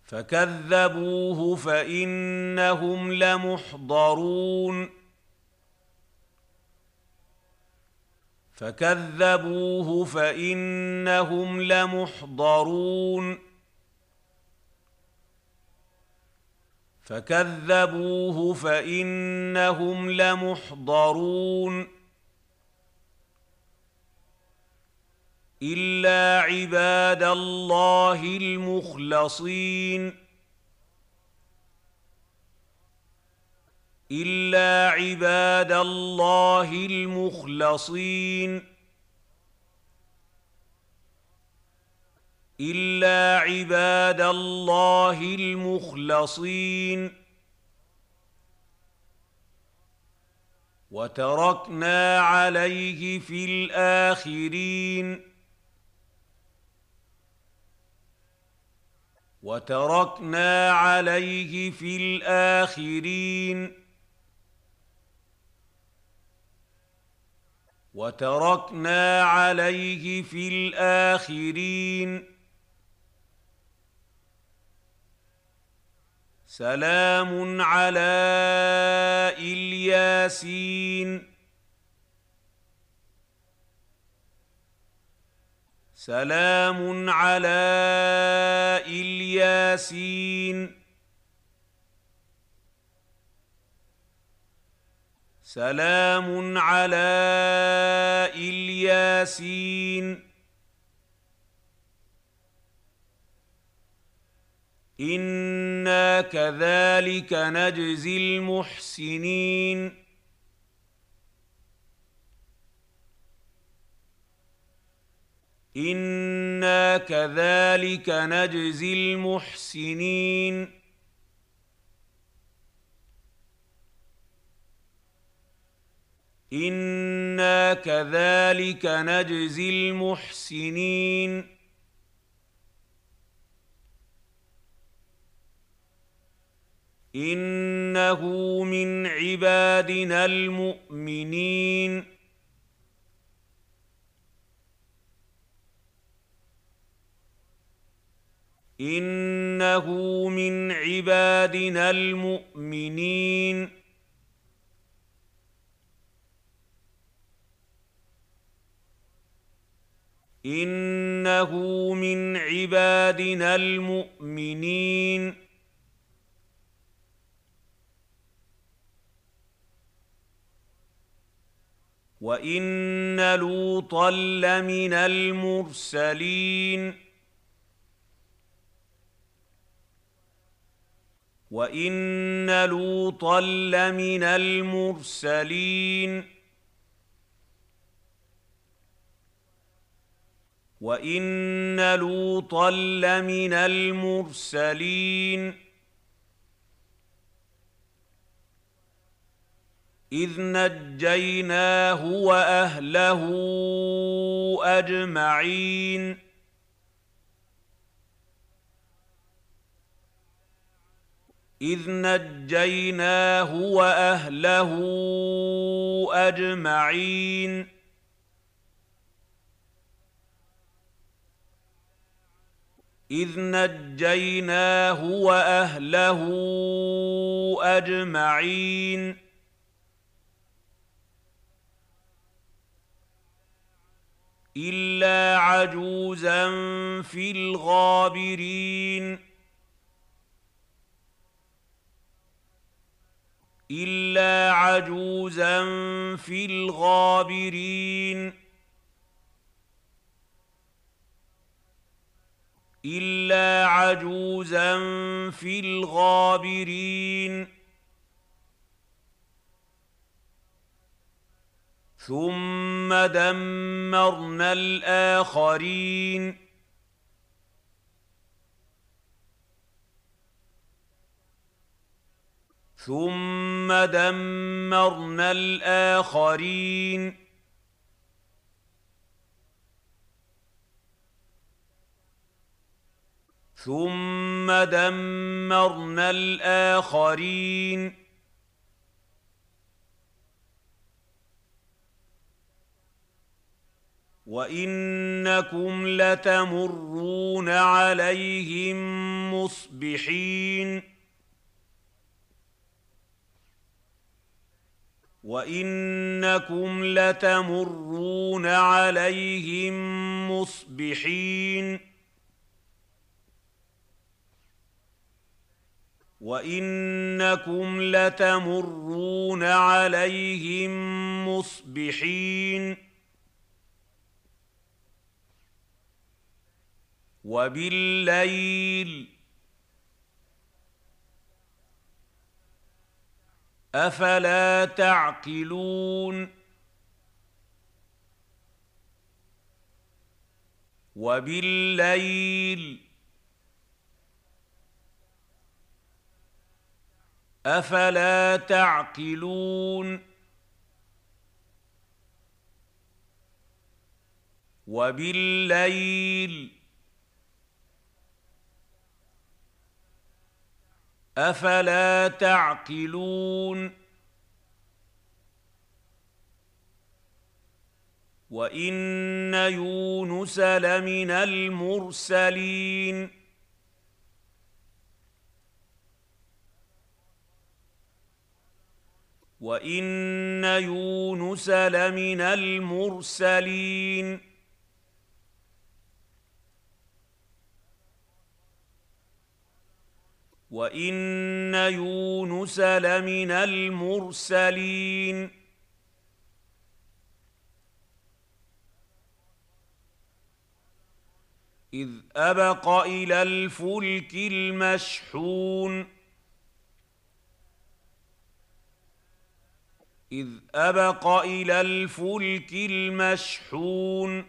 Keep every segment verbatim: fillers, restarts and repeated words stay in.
فكذبوه فإنهم لمحضرون فكذبوه فإنهم لمحضرون فكذبوه فإنهم لمحضرون إلا عباد الله المخلصين إلا عباد الله المخلصين إلا عباد الله المخلصين وتركنا عليه في الآخرين وتركنا عليه في الآخرين وتركنا عليه في الآخرين سلام على الياسين سلام على الياسين سلام على الياسين إنا كذلك نجزي المحسنين إنا كذلك نجزي المحسنين إنا كذلك نجزي المحسنين إنه من عبادنا المؤمنين إنه من عبادنا المؤمنين إنه من عبادنا المؤمنين وإن لوطا لمن المرسلين وإن لوطا لمن المرسلين وإن لوطا لمن المرسلين إذ نجيناه وأهله أجمعين إذ نجيناه وأهله أجمعين إذ نجيناه وأهله أجمعين إلا عجوزا في الغابرين إلا عجوزا في الغابرين إلا عجوزا في الغابرين ثم دمرنا الآخرين ثم دمرنا الآخرين ثم دمرنا الآخرين وإنكم لتمرون عليهم مصبحين وإنكم لتمرون عليهم مصبحين وإنكم لتمرون عليهم مصبحين وبالليل أفلا تعقلون وبالليل أفلا تعقلون وبالليل أفلا تعقلون وإن يونس لمن المرسلين وإن يونس لمن المرسلين وإن يونس لمن المرسلين إذ أبق إلى الفلك المشحون إذ أبق إلى الفلك المشحون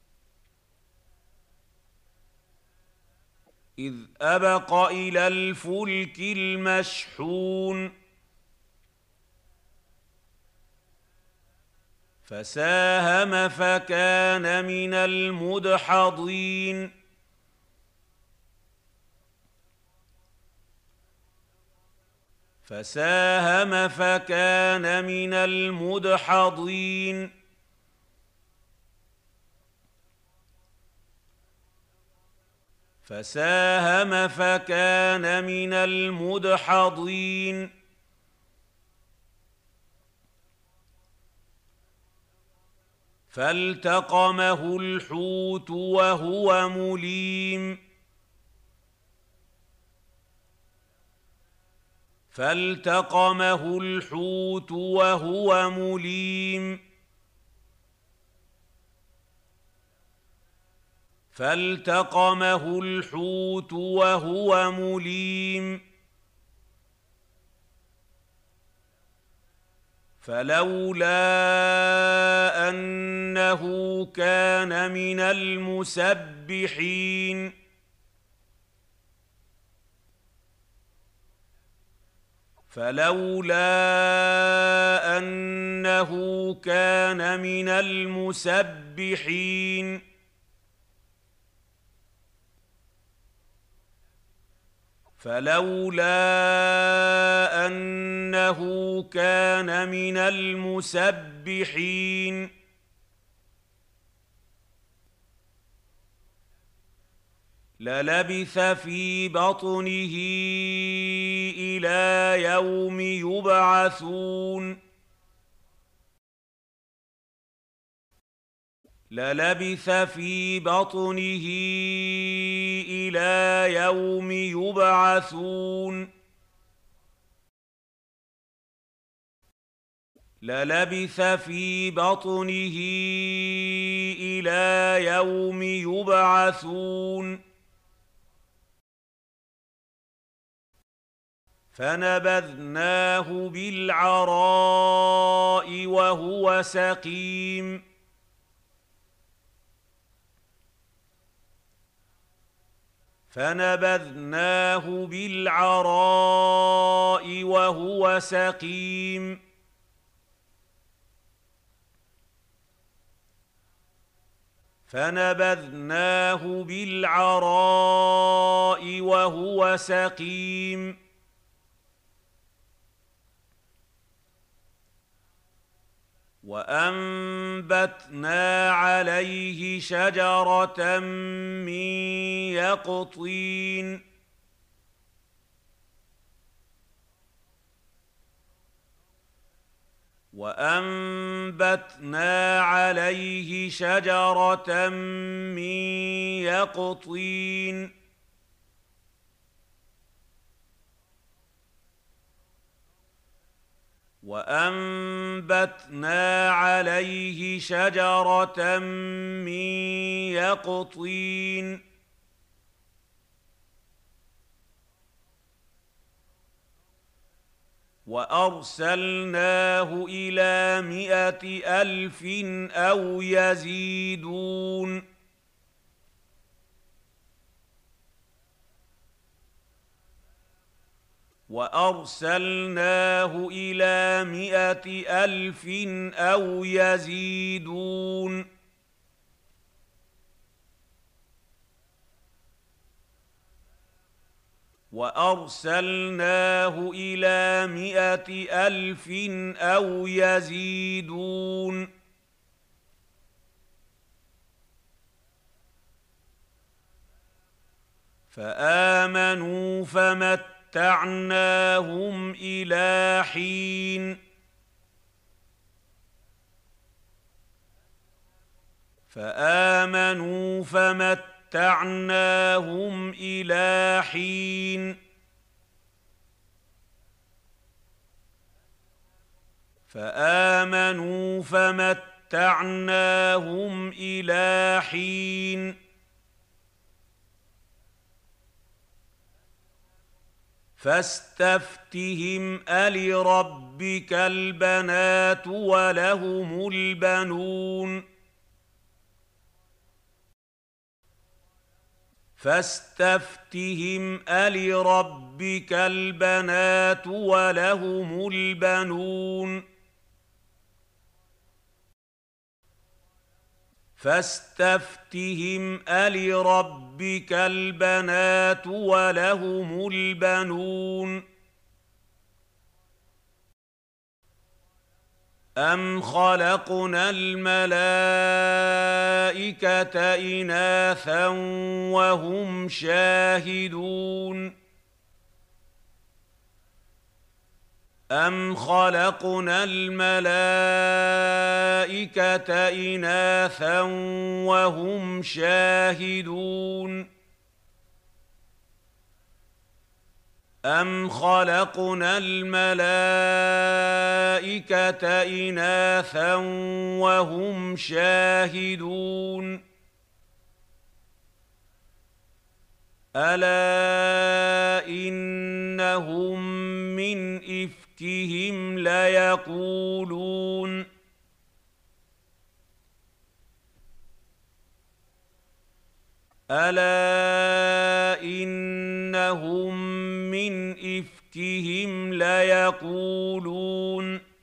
إذ أبق إلى الفلك المشحون فساهم فكان من المدحضين فساهم فكان من المدحضين فساهم فكان من المدحضين فالتقمه الحوت وهو مليم فالتقمه الحوت وهو مليم فالتقمه الحوت وهو مليم فلولا أنه كان من المسبحين فلولا أنه كان من المسبحين فلولا أنه كان من المسبحين للبث في بطنه إلى يوم يبعثون للبث في بطنه إلى يوم يبعثون للبث في بطنه إلى يوم يبعثون فنبذناه بالعراء وهو سقيم فنبذناه بالعراء وهو سقيم فنبذناه بالعراء وهو سقيم وأنبتنا عليه شجرة من يقطين وأنبتنا عليه شجرة من يقطين وأنبتنا عليه شجرة من يقطين وأرسلناه إلى مائة ألف أو يزيدون وأرسلناه إلى مائة ألف أو يزيدون وأرسلناه إلى مائة ألف أو يزيدون فآمنوا فمتعناهم إلى حين فآمنوا فمتعناهم متعناهم إلى حين فآمنوا فمتعناهم إلى حين فاستفتهم ألربك البنات ولهم البنون فاستفتهم ألربك البنات ولهم البنون فاستفتهم ألربك البنات ولهم البنون أم خلقنا الملائكة إناثا وهم شاهدون أم خلقنا الملائكة إناثا وهم شاهدون أم خلقنا الملائكة إناثا وهم شاهدون ألا إنهم من إفكهم ليقولون ألا إنهم من إفكهم ليقولون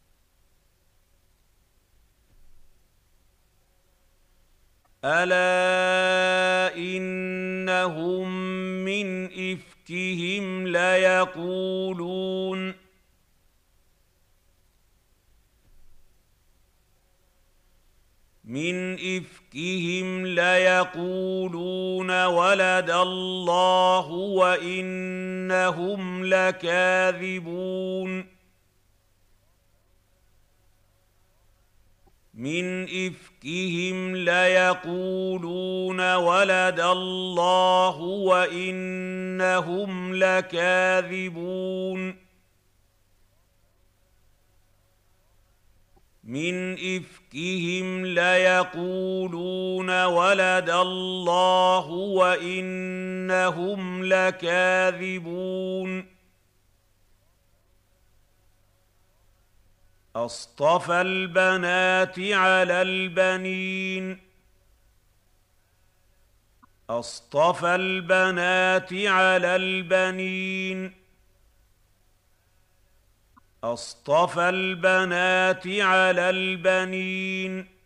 ألا إنهم من إفكهم ليقولون من إفكهم ليقولون ولد الله وإنهم لكاذبون من إفكهم ليقولون ولد الله وإنهم لكاذبون من إفكهم ليقولون ولد الله وإنهم لكاذبون أصطفى البنات على البنين أصطفى البنات على البنين أصطفى البنات على البنين